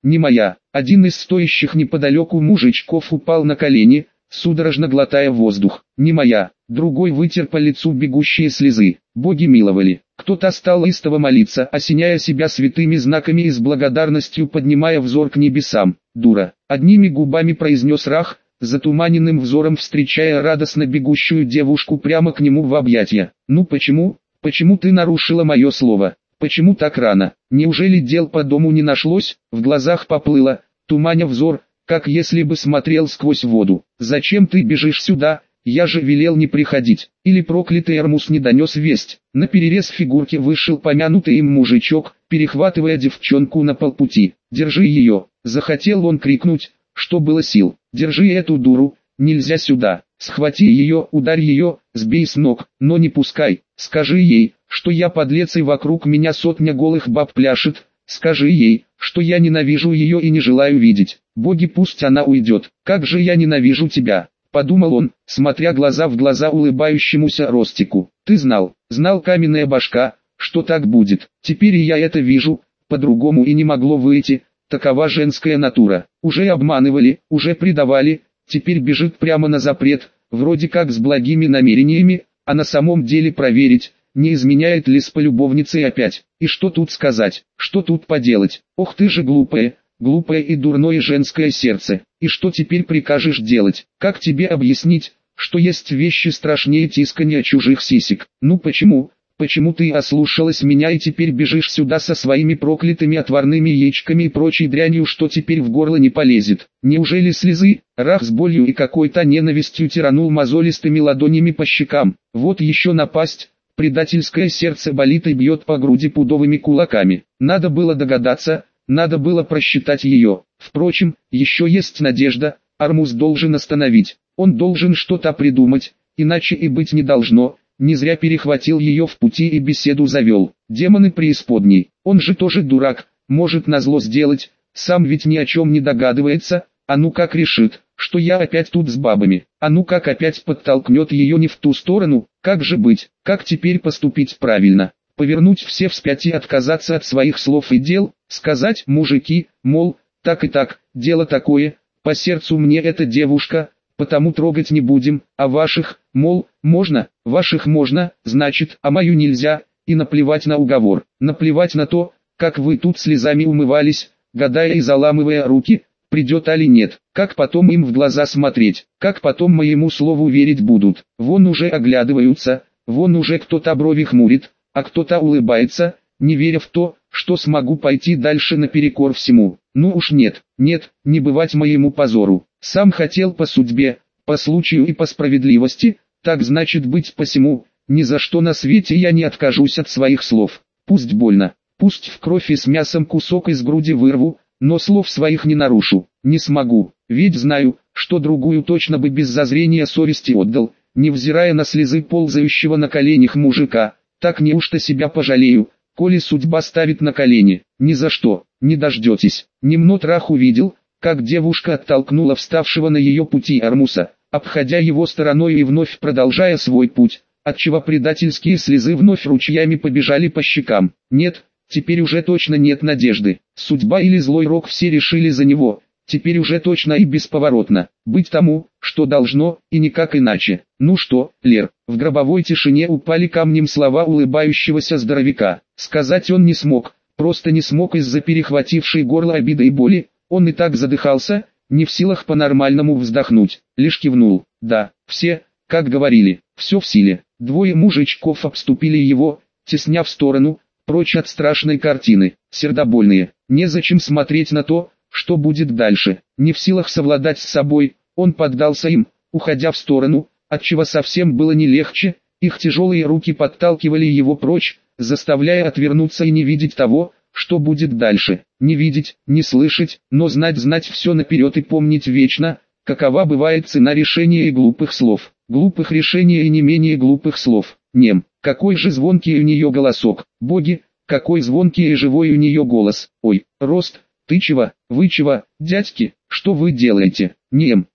не моя. Один из стоящих неподалеку мужичков упал на колени, судорожно глотая воздух. Не моя. Другой вытер по лицу бегущие слезы. Боги миловали. Кто-то стал истово молиться, осеняя себя святыми знаками и с благодарностью поднимая взор к небесам. Дура. Одними губами произнес Рах, затуманенным взором встречая радостно бегущую девушку прямо к нему в объятия. Ну почему? Почему ты нарушила мое слово? Почему так рано? Неужели дел по дому не нашлось? В глазах поплыло, туманя взор, как если бы смотрел сквозь воду. Зачем ты бежишь сюда? Я же велел не приходить. Или проклятый Армус не донес весть. Наперерез фигурке вышел помянутый им мужичок, перехватывая девчонку на полпути. Держи ее. Захотел он крикнуть, что было сил. Держи эту дуру, нельзя сюда. Схвати ее, ударь ее, сбей с ног, но не пускай. Скажи ей, что я подлец и вокруг меня сотня голых баб пляшет. Скажи ей, что я ненавижу ее и не желаю видеть. Боги, пусть она уйдет. Как же я ненавижу тебя, подумал он, смотря глаза в глаза улыбающемуся Ростику. Ты знал, каменная башка, что так будет. Теперь и я это вижу, по-другому и не могло выйти. Такова женская натура. Уже обманывали, уже предавали, теперь бежит прямо на запрет, вроде как с благими намерениями, а на самом деле проверить, не изменяет ли с полюбовницей опять. И что тут сказать, что тут поделать? Ох ты же глупое и дурное женское сердце. И что теперь прикажешь делать? Как тебе объяснить, что есть вещи страшнее тискания чужих сисек? Ну почему? Почему ты ослушалась меня и теперь бежишь сюда со своими проклятыми отварными яичками и прочей дрянью, что теперь в горло не полезет? Неужели слезы? Рах с болью и какой-то ненавистью тиранул мозолистыми ладонями по щекам. Вот еще напасть. Предательское сердце болит и бьет по груди пудовыми кулаками. Надо было догадаться, надо было просчитать ее. Впрочем, еще есть надежда. Армус должен остановить. Он должен что-то придумать, иначе и быть не должно. Не зря перехватил ее в пути и беседу завел. Демоны преисподней. Он же тоже дурак, может назло сделать, сам ведь ни о чем не догадывается. А ну как решит, что я опять тут с бабами. А ну как опять подтолкнет ее не в ту сторону. Как же быть, как теперь поступить правильно? Повернуть все вспять и отказаться от своих слов и дел, сказать мужики, мол, так и так, дело такое, по сердцу мне эта девушка, потому трогать не будем, а ваших, мол, можно, ваших можно, значит, а мою нельзя, и наплевать на уговор, наплевать на то, как вы тут слезами умывались, гадая и заламывая руки, придет али нет, как потом им в глаза смотреть, как потом моему слову верить будут. Вон уже оглядываются, вон уже кто-то брови хмурит, а кто-то улыбается, не веря в то, что смогу пойти дальше наперекор всему. Ну уж нет, не бывать моему позору. Сам хотел по судьбе, по случаю и по справедливости, так значит быть посему, ни за что на свете я не откажусь от своих слов. Пусть больно, пусть в кровь и с мясом кусок из груди вырву, но слов своих не нарушу, не смогу, ведь знаю, что другую точно бы без зазрения совести отдал, невзирая на слезы ползающего на коленях мужика. Так неужто себя пожалею, коли судьба ставит на колени? Ни за что, не дождетесь. Немнот Рах увидел, как девушка оттолкнула вставшего на ее пути Армуса, обходя его стороной и вновь продолжая свой путь, отчего предательские слезы вновь ручьями побежали по щекам. Нет, теперь уже точно нет надежды. Судьба или злой рок все решили за него. Теперь уже точно и бесповоротно. Быть тому, что должно, и никак иначе. Ну что, Лер, в гробовой тишине упали камнем слова улыбающегося здоровяка. Сказать он не смог, просто не смог из-за перехватившей горло обиды и боли. Он и так задыхался, не в силах по-нормальному вздохнуть. Лишь кивнул. Да, все, как говорили, все в силе. Двое мужичков обступили его, тесня в сторону, прочь от страшной картины. Сердобольные. Незачем смотреть на то, что будет дальше. Не в силах совладать с собой, он поддался им, уходя в сторону, отчего совсем было не легче. Их тяжелые руки подталкивали его прочь, заставляя отвернуться и не видеть того, что будет дальше. Не видеть, не слышать, но знать все наперед и помнить вечно, какова бывает цена решения и глупых слов. Глупых решений и не менее глупых слов. Нем, какой же звонкий у нее голосок. Боги, какой звонкий и живой у нее голос. Ой, Рост, ты чего, вы чего, дядьки, что вы делаете? Нем,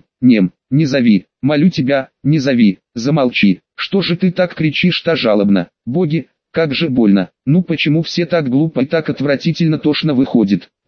не зови, молю тебя, не зови, замолчи. Что же ты так кричишь-то жалобно? Боги, как же больно. Ну почему все так глупо и так отвратительно тошно выходит?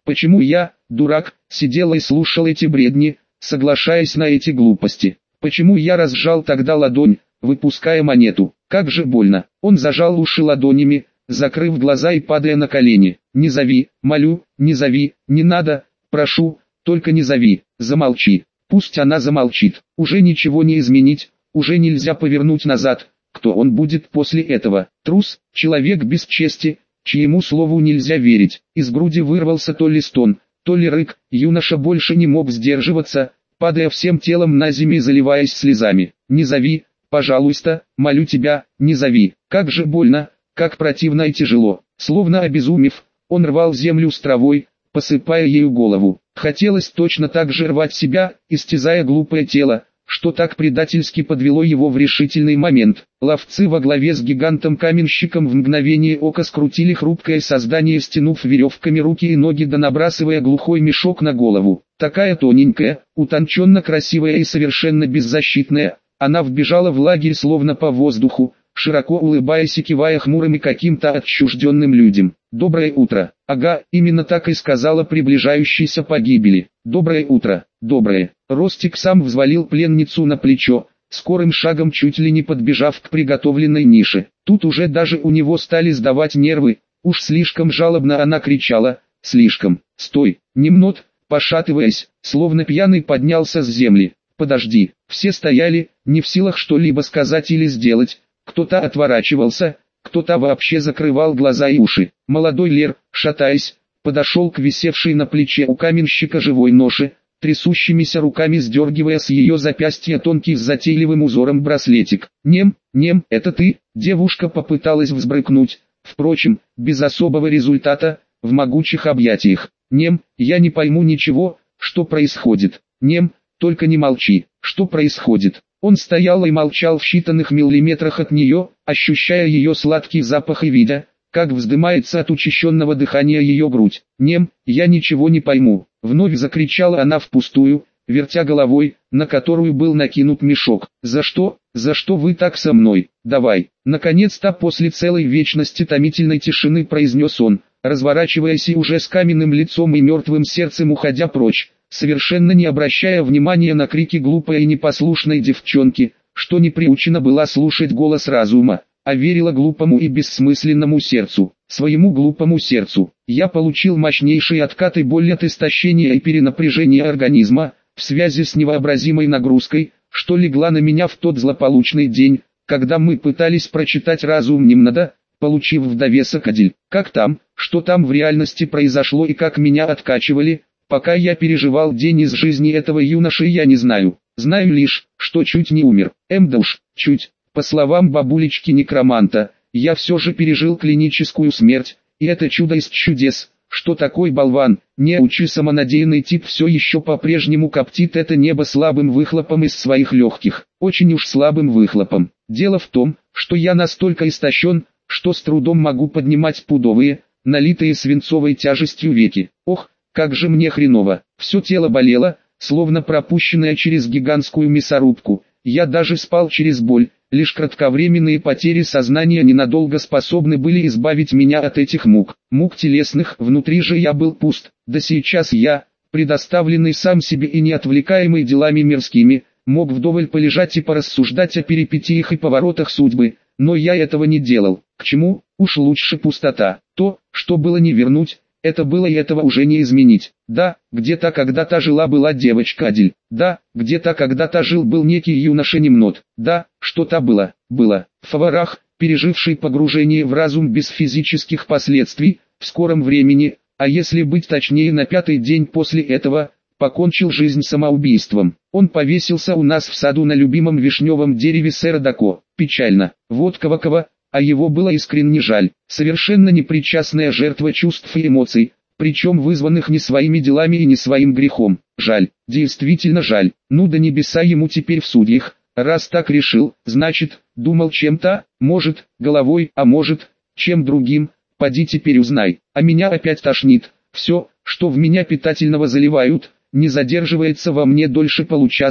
Почему я, дурак, сидел и слушал эти бредни, соглашаясь на эти глупости? Почему я разжал тогда ладонь, выпуская монету? Как же больно. Он зажал уши ладонями, закрыв глаза и падая на колени. Не зови, молю, не зови, не надо, прошу, только не зови, замолчи. Пусть она замолчит. Уже ничего не изменить, уже нельзя повернуть назад. Кто он будет после этого? Трус, человек без чести, чьему слову нельзя верить. Из груди вырвался то ли стон, то ли рык. Юноша больше не мог сдерживаться, падая всем телом на землю и заливаясь слезами. Не зови, пожалуйста, молю тебя, не зови. Как же больно, как противно и тяжело. Словно обезумев, он рвал землю с травой, посыпая ею голову. Хотелось точно так же рвать себя, истязая глупое тело, что так предательски подвело его в решительный момент. Ловцы во главе с гигантом-каменщиком в мгновение ока скрутили хрупкое создание, стянув веревками руки и ноги да набрасывая глухой мешок на голову. Такая тоненькая, утонченно красивая и совершенно беззащитная, она вбежала в лагерь словно по воздуху, широко улыбаясь и кивая хмурым и каким-то отчужденным людям. «Доброе утро». Ага, именно так и сказала приближающейся погибели. «Доброе утро, доброе». Ростик сам взвалил пленницу на плечо, скорым шагом чуть ли не подбежав к приготовленной нише. Тут уже даже у него стали сдавать нервы, уж слишком жалобно она кричала, слишком. «Стой!» Немнот, пошатываясь, словно пьяный поднялся с земли. «Подожди!» Все стояли, не в силах что-либо сказать или сделать. Кто-то отворачивался, кто-то вообще закрывал глаза и уши. Молодой Лер, шатаясь, подошел к висевшей на плече у каменщика живой ноше, трясущимися руками сдергивая с ее запястья тонкий с затейливым узором браслетик. «Нем, это ты?» Девушка попыталась взбрыкнуть, впрочем, без особого результата, в могучих объятиях. «Нем, я не пойму ничего, что происходит. Нем, только не молчи, что происходит?» Он стоял и молчал в считанных миллиметрах от нее, ощущая ее сладкий запах и видя, как вздымается от учащенного дыхания ее грудь. «Нем, я ничего не пойму», — вновь закричала она впустую, вертя головой, на которую был накинут мешок. «За что вы так со мной? Давай!» Наконец-то после целой вечности томительной тишины произнес он, разворачиваясь и уже с каменным лицом и мертвым сердцем уходя прочь, совершенно не обращая внимания на крики глупой и непослушной девчонки, что не приучена была слушать голос разума, а верила глупому и бессмысленному сердцу, своему глупому сердцу. Я получил мощнейший откат и боль от истощения и перенапряжения организма, в связи с невообразимой нагрузкой, что легла на меня в тот злополучный день, когда мы пытались прочитать разум Немнода, получив в довесок Адель. Как там, что там в реальности произошло и как меня откачивали, пока я переживал день из жизни этого юноши, я не знаю. Знаю лишь, что чуть не умер. Да уж, чуть. По словам бабулечки-некроманта, я все же пережил клиническую смерть, и это чудо из чудес, что такой болван, неучи самонадеянный тип все еще по-прежнему коптит это небо слабым выхлопом из своих легких. Очень уж слабым выхлопом. Дело в том, что я настолько истощен, что с трудом могу поднимать пудовые, налитые свинцовой тяжестью веки. Ох, как же мне хреново. Все тело болело, словно пропущенное через гигантскую мясорубку. Я даже спал через боль. Лишь кратковременные потери сознания ненадолго способны были избавить меня от этих мук. Мук телесных, внутри же я был пуст. Да сейчас я, предоставленный сам себе и не отвлекаемый делами мирскими, мог вдоволь полежать и порассуждать о перипетиях и поворотах судьбы, но я этого не делал. К чему? Уж лучше пустота. То, что было не вернуть, это было и этого уже не изменить. Да, где-то когда-то жила-была девочка Адель. Да, где-то когда-то жил-был некий юноша Немнот. Да, что-то было. Фаварах, переживший погружение в разум без физических последствий, в скором времени, а если быть точнее на 5-й день после этого, покончил жизнь самоубийством. Он повесился у нас в саду на любимом вишневом дереве сэра Дако. Печально. Вот кого-кого. А его было искренне жаль, совершенно непричастная жертва чувств и эмоций, причем вызванных не своими делами и не своим грехом. Жаль, действительно жаль. Ну да небеса ему теперь в судьях, раз так решил, значит, думал чем-то, может, головой, а может, чем другим, поди теперь узнай. А меня опять тошнит, все, что в меня питательного заливают, не задерживается во мне дольше получаса,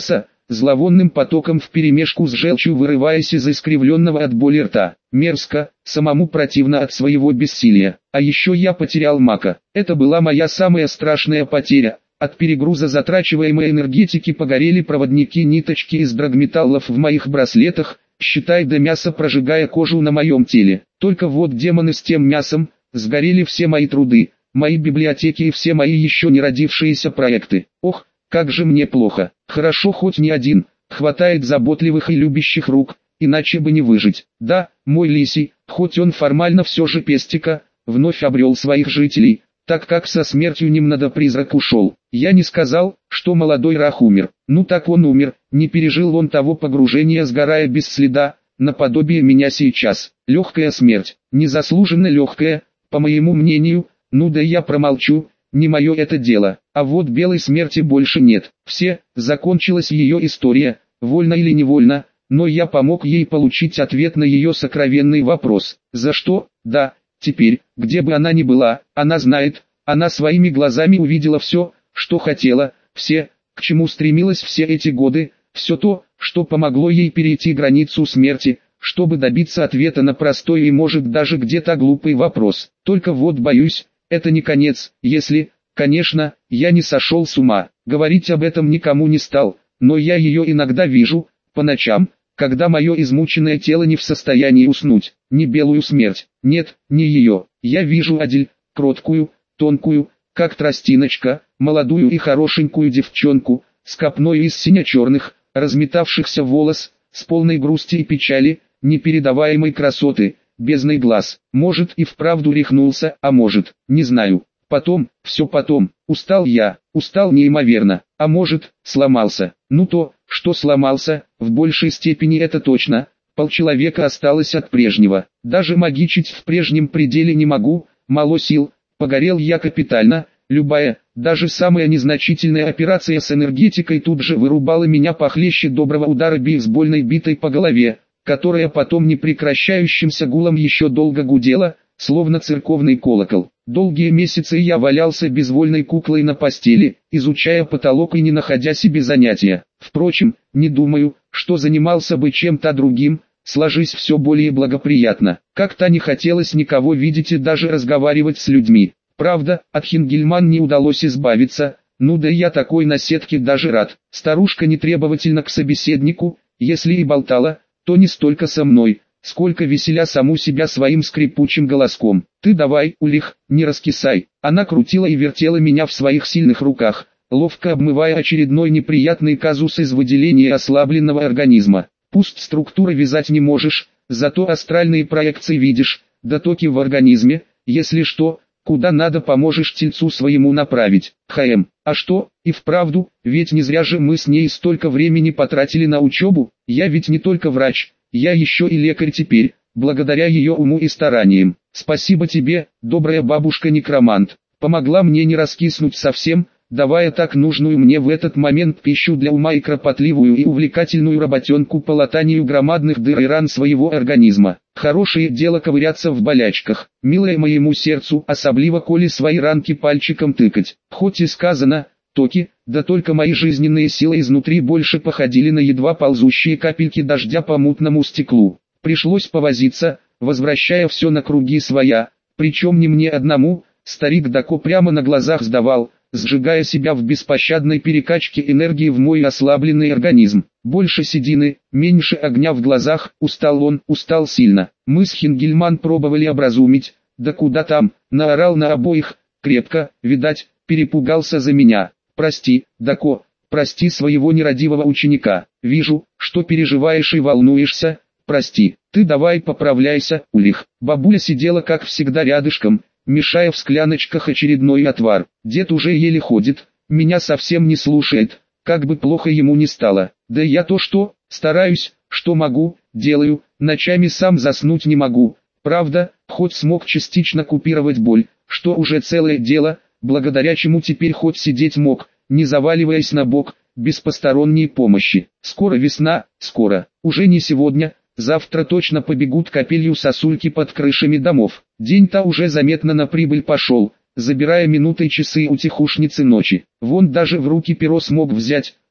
зловонным потоком вперемешку с желчью вырываясь из искривленного от боли рта. Мерзко, самому противно от своего бессилия. А еще я потерял Мака. Это была моя самая страшная потеря. От перегруза затрачиваемой энергетики погорели проводники ниточки из драгметаллов в моих браслетах, считай до мяса прожигая кожу на моем теле. Только вот демоны с тем мясом, сгорели все мои труды, мои библиотеки и все мои еще не родившиеся проекты. Ох, как же мне плохо. Хорошо хоть не один, хватает заботливых и любящих рук, иначе бы не выжить. Да, мой лисий, хоть он формально все же пестика, вновь обрел своих жителей, так как со смертью немного призрак ушел. Я не сказал, что молодой Рах умер. Ну так он умер, не пережил он того погружения, сгорая без следа, наподобие меня сейчас. Легкая смерть, незаслуженно легкая, по моему мнению, ну да я промолчу, не мое это дело. А вот белой смерти больше нет. Все, закончилась ее история, вольно или невольно, но я помог ей получить ответ на ее сокровенный вопрос. За что? Да, теперь, где бы она ни была, она знает, она своими глазами увидела все, что хотела, все, к чему стремилась все эти годы, все то, что помогло ей перейти границу смерти, чтобы добиться ответа на простой и может даже где-то глупый вопрос. Только вот боюсь, это не конец, если, конечно, я не сошел с ума. Говорить об этом никому не стал, но я ее иногда вижу, по ночам, когда мое измученное тело не в состоянии уснуть. Не белую смерть, нет, не ее. Я вижу Адель, кроткую, тонкую, как тростиночка, молодую и хорошенькую девчонку, с копной из сине-черных, разметавшихся волос, с полной грусти и печали, непередаваемой красоты, бездной глаз. Может и вправду рехнулся, а может, не знаю. Потом, все потом, устал я, устал неимоверно, а может, сломался. Ну то, что сломался, в большей степени это точно, полчеловека осталось от прежнего. Даже магичить в прежнем пределе не могу, мало сил, погорел я капитально, любая, даже самая незначительная операция с энергетикой тут же вырубала меня похлеще доброго удара бейсбольной битой по голове, которая потом непрекращающимся гулом еще долго гудела, словно церковный колокол. Долгие месяцы я валялся безвольной куклой на постели, изучая потолок и не находя себе занятия. Впрочем, не думаю, что занимался бы чем-то другим, сложись все более благоприятно. Как-то не хотелось никого видеть и даже разговаривать с людьми. Правда, от Хингельман не удалось избавиться, ну да я такой наседке даже рад. Старушка не требовательна к собеседнику, если и болтала, то не столько со мной, сколько веселя саму себя своим скрипучим голоском. «Ты давай, Улих, не раскисай». Она крутила и вертела меня в своих сильных руках, ловко обмывая очередной неприятный казус из выделения ослабленного организма. Пусть структуры вязать не можешь, зато астральные проекции видишь, да токи в организме, если что, куда надо поможешь тельцу своему направить. А что, и вправду, ведь не зря же мы с ней столько времени потратили на учебу, я ведь не только врач, я еще и лекарь теперь, благодаря ее уму и стараниям. Спасибо тебе, добрая бабушка-некромант, помогла мне не раскиснуть совсем, давая так нужную мне в этот момент пищу для ума и кропотливую и увлекательную работенку по латанию громадных дыр и ран своего организма. Хорошее дело ковыряться в болячках, милое моему сердцу, особливо коли свои ранки пальчиком тыкать. Хоть и сказано, токи, да только мои жизненные силы изнутри больше походили на едва ползущие капельки дождя по мутному стеклу. Пришлось повозиться, возвращая все на круги своя, причем не мне одному, старик Дако прямо на глазах сдавал, сжигая себя в беспощадной перекачке энергии в мой ослабленный организм. Больше седины, меньше огня в глазах, устал он, устал сильно. Мы с Хингельман пробовали образумить, да куда там, наорал на обоих, крепко, видать, перепугался за меня. Прости, Дако, прости своего нерадивого ученика, вижу, что переживаешь и волнуешься, прости, ты давай поправляйся, Улих. Бабуля сидела как всегда рядышком, мешая в скляночках очередной отвар. Дед уже еле ходит, меня совсем не слушает, как бы плохо ему ни стало. Да я то что, стараюсь, что могу, делаю, ночами сам заснуть не могу. Правда, хоть смог частично купировать боль, что уже целое дело, благодаря чему теперь хоть сидеть мог, не заваливаясь на бок, без посторонней помощи. Скоро весна, скоро, уже не сегодня. Завтра точно побегут капелью сосульки под крышами домов. День-то уже заметно на прибыль пошел, забирая минуты и часы у тихушницы ночи. Вон даже в руки перо смог взять,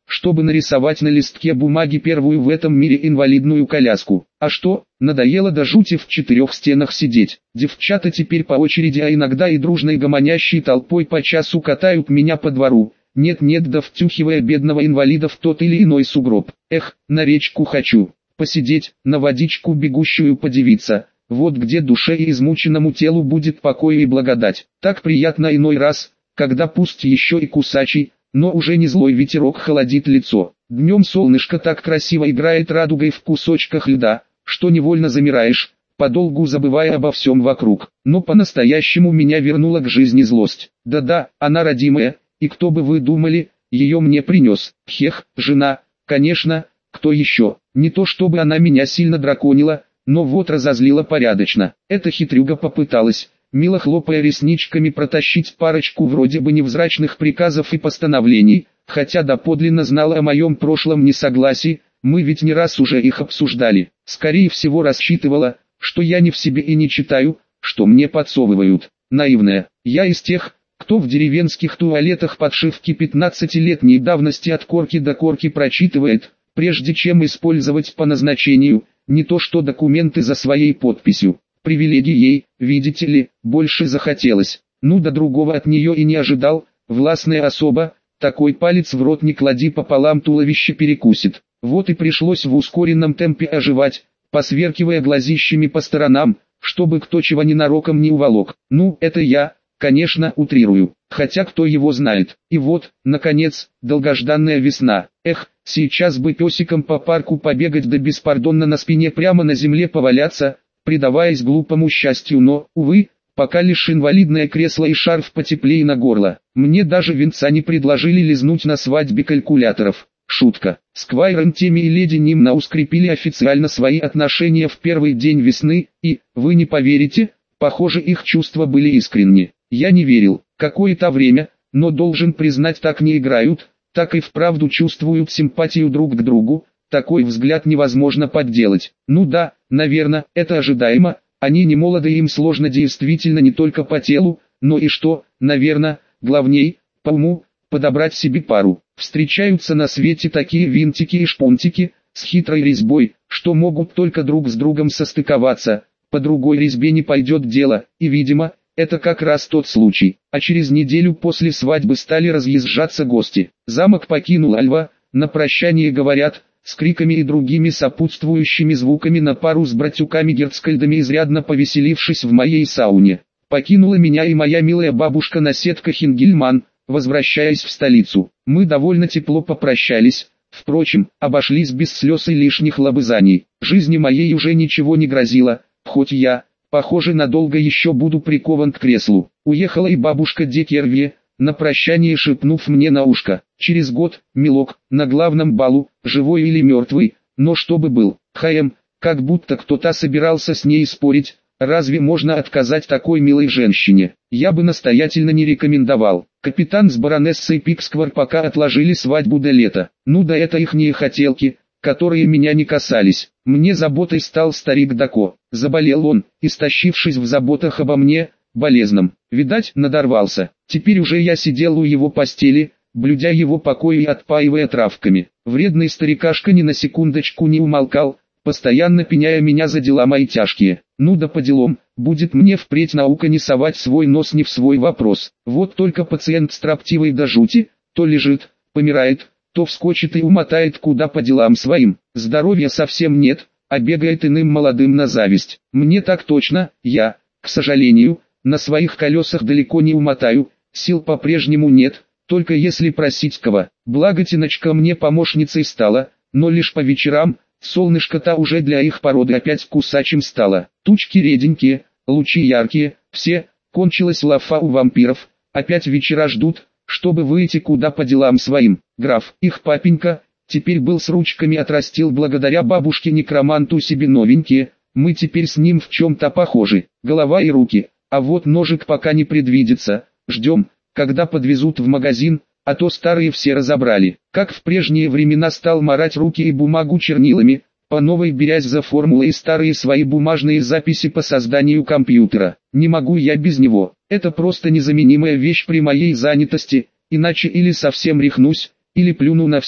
чтобы нарисовать на листке бумаги первую в этом мире инвалидную коляску. А что, надоело до жути в четырех стенах сидеть. Девчата теперь по очереди, а иногда и дружной гомонящей толпой по часу катают меня по двору. Нет-нет, да втюхивая бедного инвалида в тот или иной сугроб. Эх, на речку хочу посидеть, на водичку бегущую подивиться. Вот где душе и измученному телу будет покой и благодать. Так приятно иной раз, когда пусть еще и кусачий, но уже не злой ветерок холодит лицо. Днем солнышко так красиво играет радугой в кусочках льда, что невольно замираешь, подолгу забывая обо всем вокруг. Но по-настоящему меня вернула к жизни злость. Да-да, она родимая, и кто бы вы думали, ее мне принес. Хех, жена, конечно, кто еще. Не то чтобы она меня сильно драконила, но вот разозлила порядочно. Эта хитрюга попыталась, мило хлопая ресничками, протащить парочку вроде бы невзрачных приказов и постановлений, хотя доподлинно знала о моем прошлом несогласии, мы ведь не раз уже их обсуждали. Скорее всего рассчитывала, что я не в себе и не читаю, что мне подсовывают. Наивная, я из тех, кто в деревенских туалетах подшивки 15-летней давности от корки до корки прочитывает, прежде чем использовать по назначению, не то что документы за своей подписью. Привилегий ей, видите ли, больше захотелось. Ну до другого от нее и не ожидал, властная особа, такой палец в рот не клади, пополам туловище перекусит. Вот и пришлось в ускоренном темпе оживать, посверкивая глазищами по сторонам, чтобы кто чего ненароком не уволок. Ну, это я, конечно, утрирую, хотя кто его знает. И вот, наконец, долгожданная весна. Эх, сейчас бы песиком по парку побегать да беспардонно на спине прямо на земле поваляться, предаваясь глупому счастью, но, увы, пока лишь инвалидное кресло и шарф потеплее на горло. Мне даже венца не предложили лизнуть на свадьбе калькуляторов. Шутка. Сквайр Теми и леди Нимна ускрепили официально свои отношения в первый день весны, и, вы не поверите, похоже, их чувства были искренни. Я не верил, какое-то время, но должен признать, так не играют, так и вправду чувствуют симпатию друг к другу, такой взгляд невозможно подделать. Ну да, наверное, это ожидаемо, они не молоды, им сложно действительно не только по телу, но и что, наверное, главней, по уму, подобрать себе пару. Встречаются на свете такие винтики и шпунтики, с хитрой резьбой, что могут только друг с другом состыковаться, по другой резьбе не пойдет дело, и видимо, это как раз тот случай. А через неделю после свадьбы стали разъезжаться гости. Замок покинул Альва, на прощание говорят, с криками и другими сопутствующими звуками на пару с братюками Герцкальдами, изрядно повеселившись в моей сауне. Покинула меня и моя милая бабушка-наседка Хингельман, возвращаясь в столицу. Мы довольно тепло попрощались, впрочем, обошлись без слез и лишних лобызаний. Жизни моей уже ничего не грозило, хоть я, похоже, надолго еще буду прикован к креслу. Уехала и бабушка Декерви, на прощание шепнув мне на ушко: через год, милок, на главном балу, живой или мертвый, но чтобы был. Как будто кто-то собирался с ней спорить. Разве можно отказать такой милой женщине? Я бы настоятельно не рекомендовал. Капитан с баронессой Пиксквар пока отложили свадьбу до лета. Ну да, это ихние хотелки, которые меня не касались. Мне заботой стал старик Дако. Заболел он, истощившись в заботах обо мне, болезном. Видать, надорвался. Теперь уже я сидел у его постели, блюдя его покой и отпаивая травками. Вредный старикашка ни на секундочку не умолкал, постоянно пеняя меня за дела мои тяжкие. Ну да по делам, будет мне впредь наука не совать свой нос не в свой вопрос. Вот только пациент строптивый до жути, то лежит, помирает, то вскочит и умотает куда по делам своим. Здоровья совсем нет, а бегает иным молодым на зависть. Мне так точно, я, к сожалению, на своих колесах далеко не умотаю, сил по-прежнему нет, только если просить кого. Благо Тиночка мне помощницей стала, но лишь по вечерам. Солнышко-то уже для их породы опять кусачим стало. Тучки реденькие, лучи яркие, все, кончилась лафа у вампиров, опять вечера ждут, чтобы выйти куда по делам своим. Граф, их папенька, теперь был с ручками отрастил благодаря бабушке-некроманту себе новенькие, мы теперь с ним в чем-то похожи, голова и руки, а вот ножик пока не предвидится, ждем, когда подвезут в магазин, а то старые все разобрали. Как в прежние времена стал марать руки и бумагу чернилами, по новой берясь за формулы и старые свои бумажные записи по созданию компьютера. Не могу я без него, это просто незаменимая вещь при моей занятости, иначе или совсем рехнусь, или плюну на все,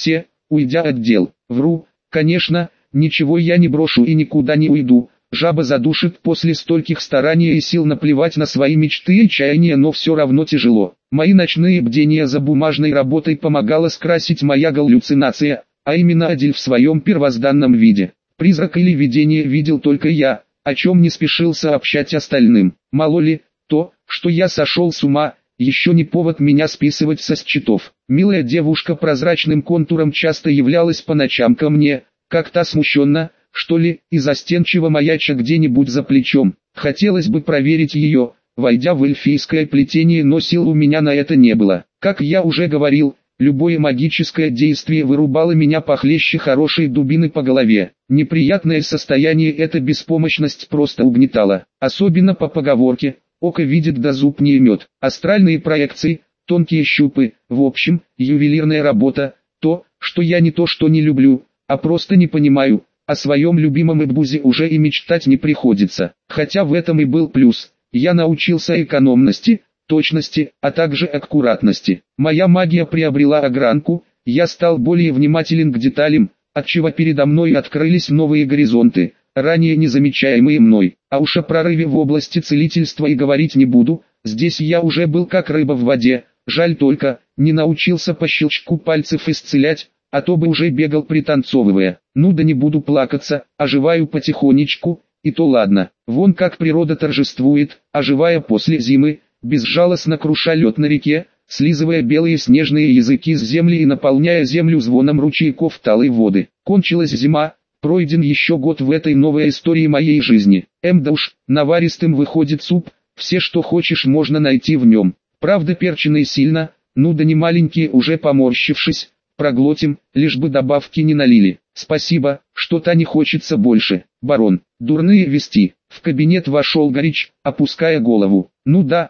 уйдя от дел. Вру, конечно, ничего я не брошу и никуда не уйду. Жаба задушит после стольких стараний и сил, наплевать на свои мечты и чаяния, но все равно тяжело. Мои ночные бдения за бумажной работой помогала скрасить моя галлюцинация, а именно Адель в своем первозданном виде. Призрак или видение видел только я, о чем не спешил сообщать остальным. Мало ли, то, что я сошел с ума, еще не повод меня списывать со счетов. Милая девушка прозрачным контуром часто являлась по ночам ко мне, как-то смущенно, что ли, и застенчиво маяча где-нибудь за плечом. Хотелось бы проверить ее, войдя в эльфийское плетение, но сил у меня на это не было. Как я уже говорил, любое магическое действие вырубало меня похлеще хорошей дубины по голове. Неприятное состояние эта беспомощность просто угнетала. Особенно по поговорке «око видит да зуб не имет». Астральные проекции, тонкие щупы, в общем, ювелирная работа, то, что я не то что не люблю, а просто не понимаю. О своем любимом Эбузе уже и мечтать не приходится. Хотя в этом и был плюс. Я научился экономности, точности, а также аккуратности. Моя магия приобрела огранку, я стал более внимателен к деталям, отчего передо мной открылись новые горизонты, ранее незамечаемые мной. А уж о прорыве в области целительства и говорить не буду, здесь я уже был как рыба в воде, жаль только, не научился по щелчку пальцев исцелять, а то бы уже бегал пританцовывая. Ну да не буду плакаться, оживаю потихонечку, и то ладно. Вон как природа торжествует, оживая после зимы, безжалостно круша лед на реке, слизывая белые снежные языки с земли и наполняя землю звоном ручейков талой воды. Кончилась зима, пройден еще год в этой новой истории моей жизни. Да уж, наваристым выходит суп, все что хочешь можно найти в нем. Правда перченый сильно, ну да не маленькие, уже поморщившись, проглотим, лишь бы добавки не налили. Спасибо, что-то не хочется больше. Барон, дурные вести. В кабинет вошел Горич, опуская голову. Ну да,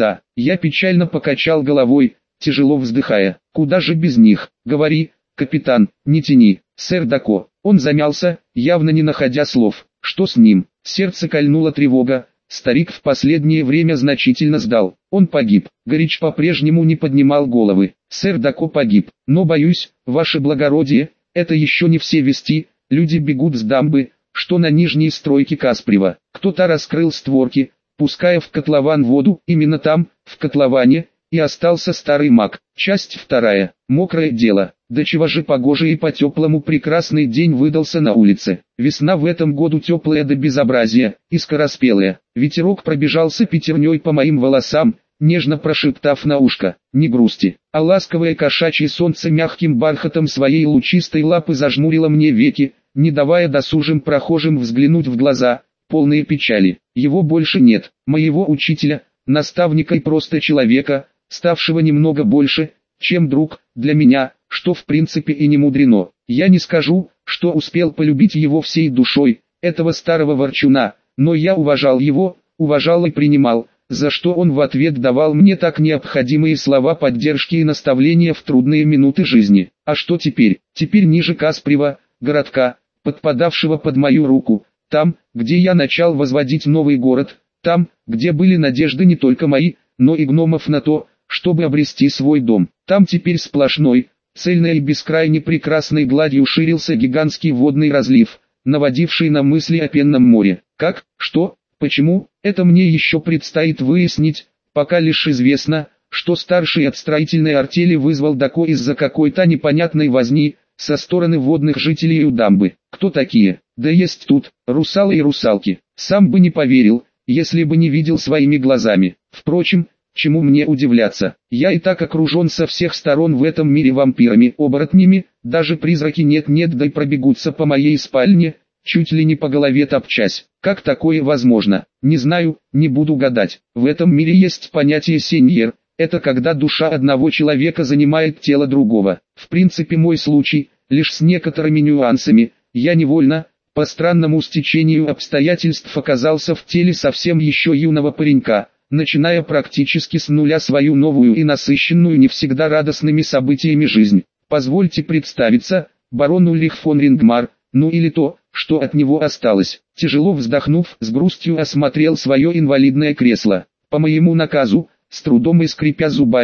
я печально покачал головой, тяжело вздыхая. Куда же без них? Говори, капитан, не тяни. Сэр Дако. Он замялся, явно не находя слов. Что с ним? Сердце кольнула тревога. Старик в последнее время значительно сдал. Он погиб. Горич по-прежнему не поднимал головы. Сэр Дако погиб. Но боюсь, ваше благородие, это еще не все вести. Люди бегут с дамбы, что на нижней стройке Каспрева. Кто-то раскрыл створки, пуская в котлован воду. Именно там, в котловане, и остался старый маг. Часть вторая. Мокрое дело. Да чего же погожий и по-теплому прекрасный день выдался на улице. Весна в этом году теплая до безобразия, и скороспелая. Ветерок пробежался пятерней по моим волосам, нежно прошептав на ушко: не грусти. А ласковое кошачье солнце мягким бархатом своей лучистой лапы зажмурило мне веки, не давая досужим прохожим взглянуть в глаза, полные печали. Его больше нет, моего учителя, наставника и просто человека, ставшего немного больше, чем друг, для меня, что в принципе и не мудрено. Я не скажу, что успел полюбить его всей душой, этого старого ворчуна, но я уважал его, уважал и принимал, за что он в ответ давал мне так необходимые слова поддержки и наставления в трудные минуты жизни. А что теперь? Теперь ниже Каспрева, городка, подпадавшего под мою руку, там, где я начал возводить новый город, там, где были надежды не только мои, но и гномов на то, чтобы обрести свой дом. Там теперь сплошной, цельной и бескрайне прекрасной гладью ширился гигантский водный разлив, наводивший на мысли о пенном море. Как, что, почему, это мне еще предстоит выяснить, пока лишь известно, что старший от строительной артели вызвал Дако из-за какой-то непонятной возни со стороны водных жителей у дамбы. Кто такие? Да есть тут русалы и русалки. Сам бы не поверил, если бы не видел своими глазами. Впрочем, чему мне удивляться? Я и так окружен со всех сторон в этом мире вампирами, оборотнями, даже призраки нет-нет да и пробегутся по моей спальне, чуть ли не по голове топчась. Как такое возможно? Не знаю, не буду гадать. В этом мире есть понятие сеньер. Это когда душа одного человека занимает тело другого. В принципе мой случай, лишь с некоторыми нюансами. Я невольно, по странному стечению обстоятельств оказался в теле совсем еще юного паренька, начиная практически с нуля свою новую и насыщенную не всегда радостными событиями жизнь. Позвольте представиться, барон Ульрих фон Рингмар, ну или то, что от него осталось. Тяжело вздохнув, с грустью осмотрел свое инвалидное кресло. По моему наказу, с трудом и скрипя зубами,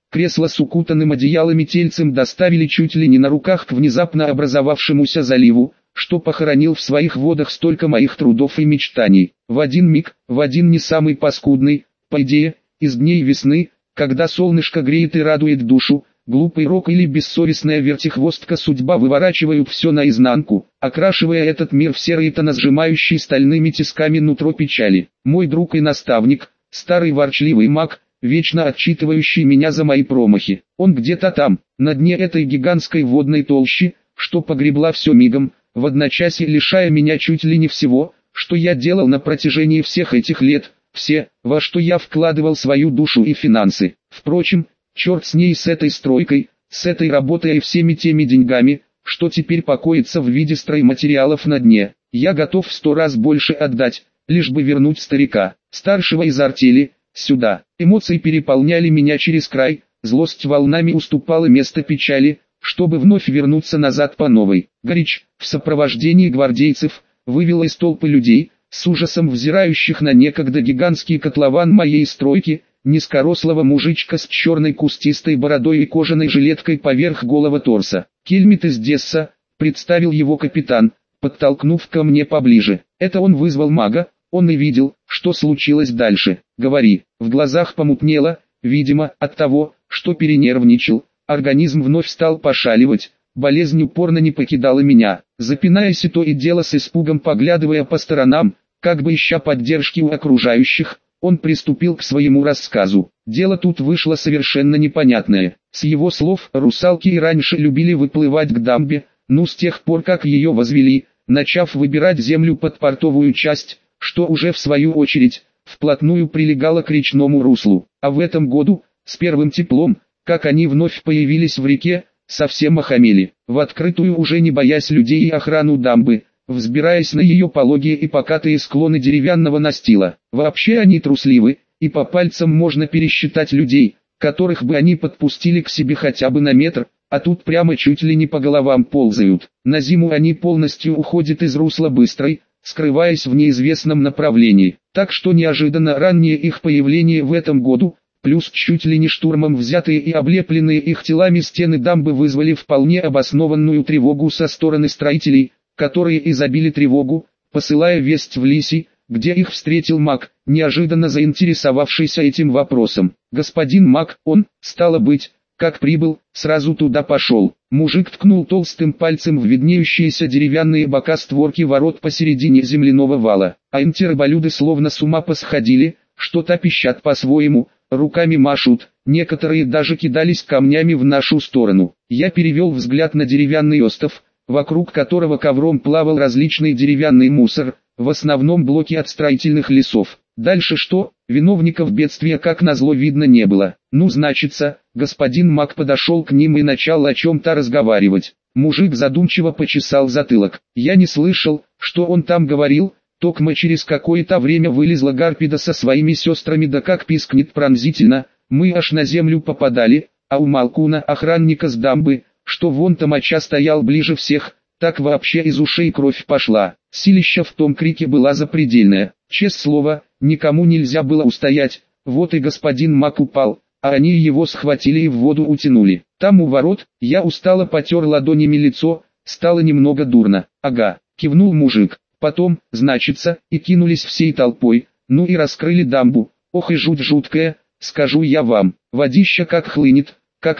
Кресло с укутанным одеялами тельцем доставили чуть ли не на руках к внезапно образовавшемуся заливу, что похоронил в своих водах столько моих трудов и мечтаний. В один миг, в один не самый паскудный, по идее, из дней весны, когда солнышко греет и радует душу, глупый рок или бессовестная вертихвостка судьба выворачивают все наизнанку, окрашивая этот мир в серые тона, сжимающий стальными тисками нутро печали. Мой друг и наставник, старый ворчливый маг, вечно отчитывающий меня за мои промахи. Он где-то там, на дне этой гигантской водной толщи, что погребла все мигом, в одночасье лишая меня чуть ли не всего, что я делал на протяжении всех этих лет, все, во что я вкладывал свою душу и финансы. Впрочем, черт с ней, с этой стройкой, с этой работой и всеми теми деньгами, что теперь покоится в виде стройматериалов на дне. Я готов в 100 раз больше отдать, лишь бы вернуть старика, старшего из артели, сюда. Эмоции переполняли меня через край, злость волнами уступала место печали, чтобы вновь вернуться назад по новой. Горич, в сопровождении гвардейцев, вывела из толпы людей, с ужасом взирающих на некогда гигантский котлован моей стройки, низкорослого мужичка с черной кустистой бородой и кожаной жилеткой поверх голого торса. «Кельмит из Десса», представил его капитан, подтолкнув ко мне поближе. Это он вызвал мага, он и видел, что случилось дальше. «Говори». В глазах помутнело, видимо, от того, что перенервничал. Организм вновь стал пошаливать, болезнь упорно не покидала меня. Запинаясь и то и дело с испугом поглядывая по сторонам, как бы ища поддержки у окружающих, он приступил к своему рассказу. Дело тут вышло совершенно непонятное. С его слов, русалки и раньше любили выплывать к дамбе, с тех пор как ее возвели, начав выбирать землю под портовую часть, что уже в свою очередь, вплотную прилегало к речному руслу. А в этом году, с первым теплом, как они вновь появились в реке, совсем охамели, в открытую уже не боясь людей и охрану дамбы, взбираясь на ее пологие и покатые склоны деревянного настила. Вообще они трусливы, и по пальцам можно пересчитать людей, которых бы они подпустили к себе хотя бы на метр, а тут прямо чуть ли не по головам ползают. На зиму они полностью уходят из русла быстрой, скрываясь в неизвестном направлении, так что неожиданно раннее их появление в этом году, плюс чуть ли не штурмом взятые и облепленные их телами стены дамбы вызвали вполне обоснованную тревогу со стороны строителей, которые и забили тревогу, посылая весть в Лиси, где их встретил маг, неожиданно заинтересовавшийся этим вопросом. Господин маг, он, стало быть, как прибыл, сразу туда пошел. Мужик ткнул толстым пальцем в виднеющиеся деревянные бока створки ворот посередине земляного вала, а интерболюды словно с ума посходили, что-то пищат по-своему, руками машут, некоторые даже кидались камнями в нашу сторону. Я перевел взгляд на деревянный остов, вокруг которого ковром плавал различный деревянный мусор, в основном блоки от строительных лесов. Дальше что? Виновников бедствия как назло видно не было. Значится, господин маг подошел к ним и начал о чем-то разговаривать. Мужик задумчиво почесал затылок. Я не слышал, что он там говорил, токмо через какое-то время вылезла Гарпида со своими сестрами, да как пискнет пронзительно, мы аж на землю попадали, а у Малкуна, охранника с дамбы, что вон тамача стоял ближе всех, так вообще из ушей кровь пошла. Силища в том крике была запредельная. Честное слово, никому нельзя было устоять, вот и господин маг упал, а они его схватили и в воду утянули. Там у ворот, я устало потер ладонями лицо, стало немного дурно. Ага, кивнул мужик. Потом, значится, и кинулись всей толпой, и раскрыли дамбу. Ох и жуть жуткая, скажу я вам, водища как хлынет,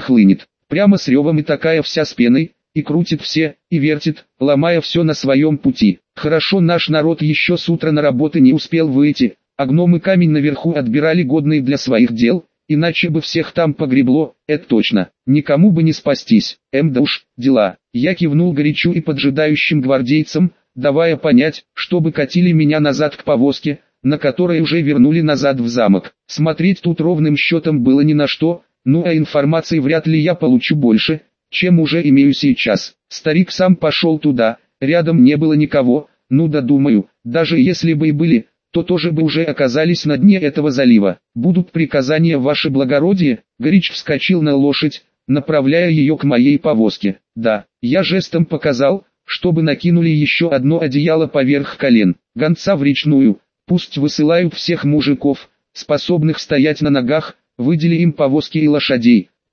прямо с ревом и такая вся с пеной, и крутит все, и вертит, ломая все на своем пути. Хорошо наш народ еще с утра на работы не успел выйти, а гномы камень наверху отбирали годный для своих дел, иначе бы всех там погребло, это точно, никому бы не спастись. Да уж, дела. Я кивнул горячу и поджидающим гвардейцам, давая понять, чтобы катили меня назад к повозке, на которой уже вернули назад в замок. Смотреть тут ровным счетом было ни на что, а информации вряд ли я получу больше, чем уже имею сейчас. Старик сам пошел туда, рядом не было никого, думаю, даже если бы и были, то тоже бы уже оказались на дне этого залива. Будут приказания, ваше благородие? Горич вскочил на лошадь, направляя ее к моей повозке. Да, я жестом показал, чтобы накинули еще одно одеяло поверх колен. Гонца в речную, пусть высылают всех мужиков, способных стоять на ногах, выдели им повозки и лошадей,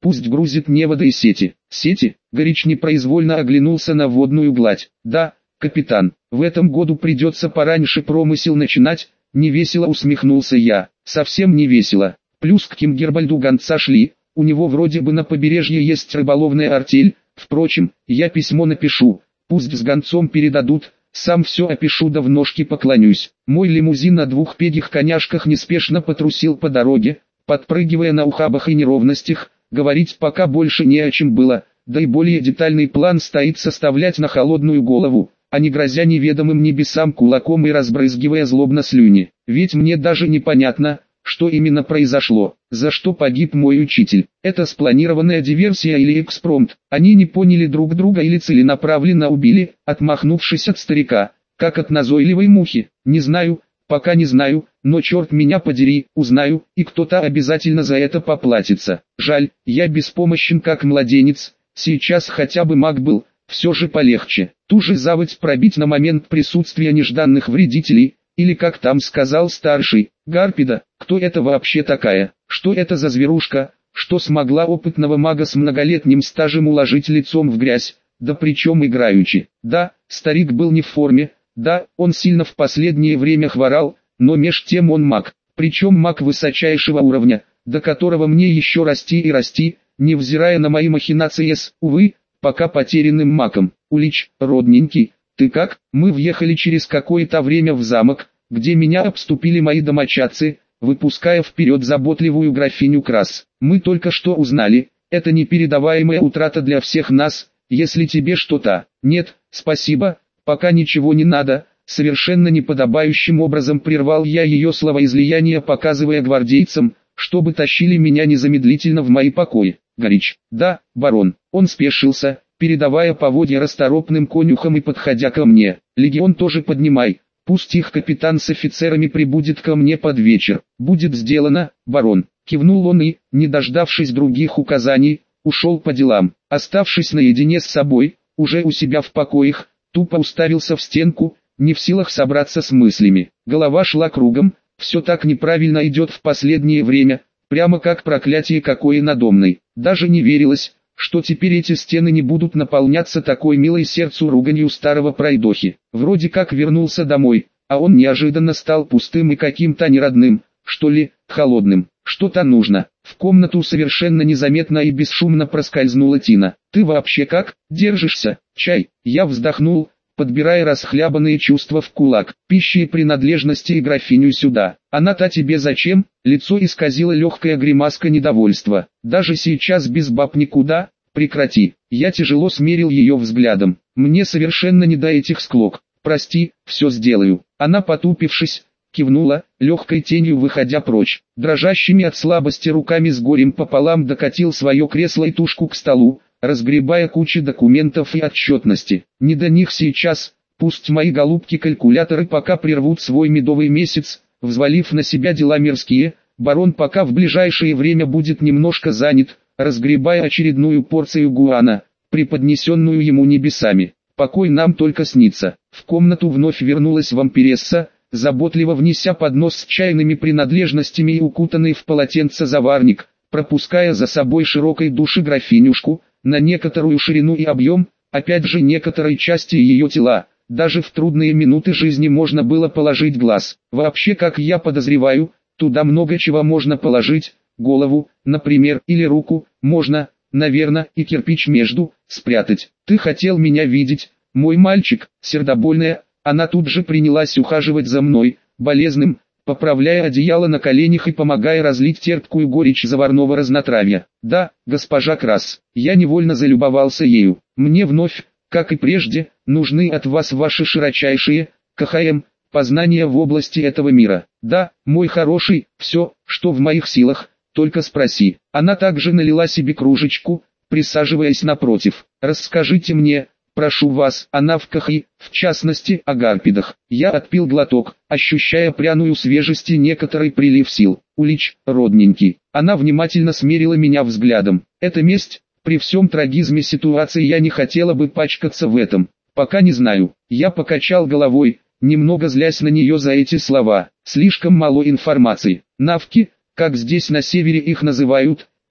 пусть грузит неводы и сети. Сети? Горич непроизвольно оглянулся на водную гладь. Да, капитан, в этом году придется пораньше промысел начинать, невесело усмехнулся я. Совсем не весело. Плюс к Кингербальду гонца шли, у него вроде бы на побережье есть рыболовная артель. Впрочем, я письмо напишу, пусть с гонцом передадут, сам все опишу да в ножки поклонюсь. Мой лимузин на двухпегих коняшках неспешно потрусил по дороге, подпрыгивая на ухабах и неровностях. Говорить пока больше не о чем было, да и более детальный план стоит составлять на холодную голову, а не грозя неведомым небесам кулаком и разбрызгивая злобно слюни. Ведь мне даже непонятно, что именно произошло, за что погиб мой учитель. Это спланированная диверсия или экспромт. Они не поняли друг друга или целенаправленно убили, отмахнувшись от старика, как от назойливой мухи. Не знаю, пока не знаю, но черт меня подери, узнаю, и кто-то обязательно за это поплатится. Жаль, я беспомощен как младенец, сейчас хотя бы маг был, все же полегче. Ту же заводь пробить на момент присутствия нежданных вредителей, или как там сказал старший, Гарпида, кто это вообще такая, что это за зверушка, что смогла опытного мага с многолетним стажем уложить лицом в грязь, да причем играючи. Да, старик был не в форме, да, он сильно в последнее время хворал, но меж тем он маг, причем маг высочайшего уровня, до которого мне еще расти и расти, невзирая на мои махинации с, увы, пока потерянным магом. Улич, родненький, ты как? Мы въехали через какое-то время в замок, где меня обступили мои домочадцы, выпуская вперед заботливую графиню Крас. Мы только что узнали, это непередаваемая утрата для всех нас, если тебе что-то. Нет, спасибо, пока ничего не надо. Совершенно неподобающим образом прервал я ее словоизлияние, показывая гвардейцам, чтобы тащили меня незамедлительно в мои покои. Горич, да, барон, он спешился, передавая поводья расторопным конюхам и подходя ко мне. Легион тоже поднимай, пусть их капитан с офицерами прибудет ко мне под вечер. Будет сделано, барон. Кивнул он и, не дождавшись других указаний, ушел по делам. Оставшись наедине с собой, уже у себя в покоях, тупо уставился в стенку, не в силах собраться с мыслями. Голова шла кругом, все так неправильно идет в последнее время, прямо как проклятие какое надомной. Даже не верилось, что теперь эти стены не будут наполняться такой милой сердцу руганью старого пройдохи. Вроде как вернулся домой, а он неожиданно стал пустым и каким-то неродным, что ли, холодным. Что-то нужно. В комнату совершенно незаметно и бесшумно проскользнула Тина. «Ты вообще как? Держишься? Чай?» Я вздохнул, подбирая расхлябанные чувства в кулак. «Пищи и принадлежности и графиню сюда. Она-то тебе зачем?» Лицо исказило легкая гримаска недовольства. «Даже сейчас без баб никуда? Прекрати». Я тяжело смерил ее взглядом. «Мне совершенно не до этих склок. Прости, все сделаю». Она, потупившись, кивнула, легкой тенью выходя прочь. Дрожащими от слабости руками с горем пополам докатил свое кресло и тушку к столу, разгребая кучу документов и отчетности. Не до них сейчас, пусть мои голубки-калькуляторы пока прервут свой медовый месяц, взвалив на себя дела мирские, барон пока в ближайшее время будет немножко занят, разгребая очередную порцию гуана, преподнесенную ему небесами. Покой нам только снится. В комнату вновь вернулась вампиресса, заботливо внеся поднос с чайными принадлежностями и укутанный в полотенце заварник, пропуская за собой широкой души графинюшку, на некоторую ширину и объем, опять же некоторой части ее тела. Даже в трудные минуты жизни можно было положить глаз. Вообще, как я подозреваю, туда много чего можно положить, голову, например, или руку, можно, наверное, и кирпич между, спрятать. «Ты хотел меня видеть, мой мальчик», сердобольная, она тут же принялась ухаживать за мной, болезным, поправляя одеяло на коленях и помогая разлить терпкую горечь заварного разнотравья. «Да, госпожа Крас». Я невольно залюбовался ею. «Мне вновь, как и прежде, нужны от вас ваши широчайшие, КХМ, познания в области этого мира. Да, мой хороший, все, что в моих силах, только спроси». Она также налила себе кружечку, присаживаясь напротив. «Расскажите мне, прошу вас». Она в КХИ, в частности, о Гарпидах. Я отпил глоток, ощущая пряную свежесть и некоторый прилив сил. «Улич, родненький». Она внимательно смерила меня взглядом. «Это месть?» При всем трагизме ситуации я не хотела бы пачкаться в этом. «Пока не знаю». Я покачал головой, немного злясь на нее за эти слова. Слишком мало информации. Навки, как здесь на севере их называют,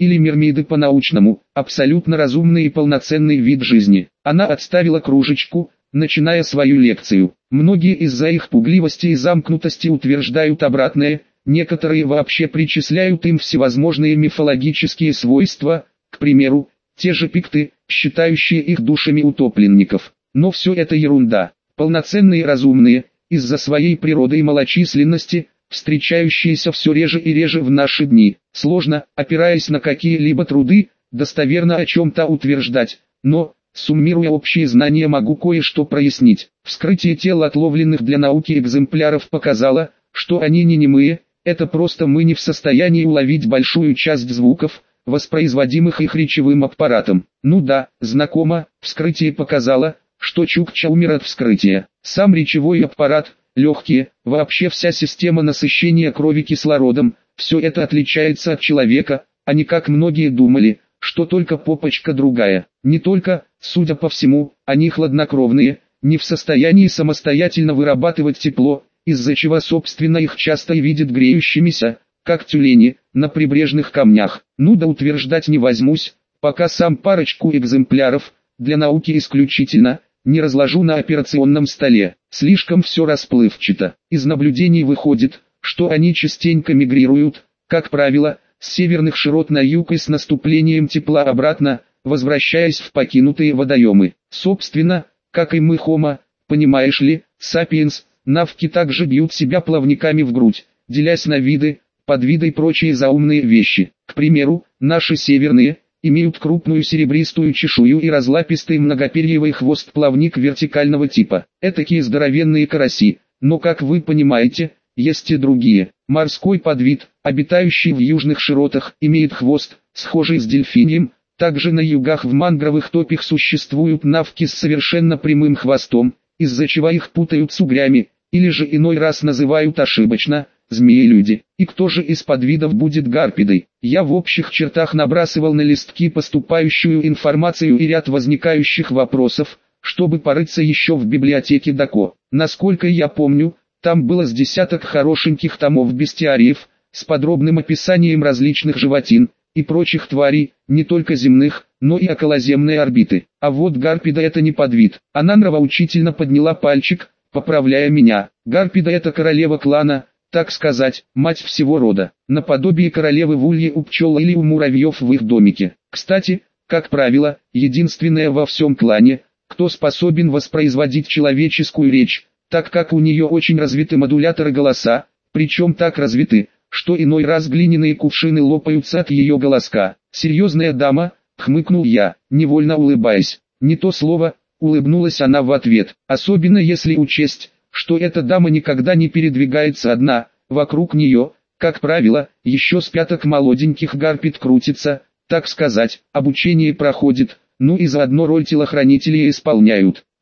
или мермиды по-научному, абсолютно разумный и полноценный вид жизни. Она отставила кружечку, начиная свою лекцию. Многие из-за их пугливости и замкнутости утверждают обратное, некоторые вообще причисляют им всевозможные мифологические свойства, к примеру, те же пикты, считающие их душами утопленников. Но все это ерунда. Полноценные разумные, из-за своей природы и малочисленности, встречающиеся все реже и реже в наши дни. Сложно, опираясь на какие-либо труды, достоверно о чем-то утверждать, но, суммируя общие знания, могу кое-что прояснить. Вскрытие тел отловленных для науки экземпляров показало, что они не немые, это просто мы не в состоянии уловить большую часть звуков, воспроизводимых их речевым аппаратом. Ну да, знакомо, вскрытие показало, что Чукча умер от вскрытия. Сам речевой аппарат, легкие, вообще вся система насыщения крови кислородом, все это отличается от человека, а не как многие думали, что только попочка другая. Не только, судя по всему, они хладнокровные, не в состоянии самостоятельно вырабатывать тепло, из-за чего собственно их часто и видят греющимися, как тюлени, на прибрежных камнях. Ну да утверждать не возьмусь, пока сам парочку экземпляров, для науки исключительно, не разложу на операционном столе. Слишком все расплывчато. Из наблюдений выходит, что они частенько мигрируют, как правило, с северных широт на юг и с наступлением тепла обратно, возвращаясь в покинутые водоемы. Собственно, как и мы Homo, понимаешь ли, сапиенс, навки также бьют себя плавниками в грудь, делясь на виды, подвиды и прочие заумные вещи. К примеру, наши северные, имеют крупную серебристую чешую и разлапистый многоперьевый хвост-плавник вертикального типа. Этакие здоровенные караси, но как вы понимаете, есть и другие. Морской подвид, обитающий в южных широтах, имеет хвост, схожий с дельфинием. Также на югах в мангровых топях существуют навки с совершенно прямым хвостом, из-за чего их путают с угрями, или же иной раз называют ошибочно змеи-люди. И кто же из подвидов будет гарпидой? Я в общих чертах набрасывал на листки поступающую информацию и ряд возникающих вопросов, чтобы порыться еще в библиотеке Дако. Насколько я помню, там было с десяток хорошеньких томов бестиариев, с подробным описанием различных животин и прочих тварей, не только земных, но и околоземной орбиты. А вот гарпида это не подвид. Она нравоучительно подняла пальчик, поправляя меня. Гарпида это королева клана, так сказать, мать всего рода, наподобие королевы в улье у пчел или у муравьев в их домике. Кстати, как правило, единственная во всем клане, кто способен воспроизводить человеческую речь, так как у нее очень развиты модуляторы голоса, причем так развиты, что иной раз глиняные кувшины лопаются от ее голоска. «Серьезная дама», — хмыкнул я, невольно улыбаясь. «Не то слово», — улыбнулась она в ответ, особенно если учесть, что эта дама никогда не передвигается одна, вокруг нее, как правило, еще с пяток молоденьких гарпид крутится, так сказать, обучение проходит, ну и заодно роль телохранителей исполняют.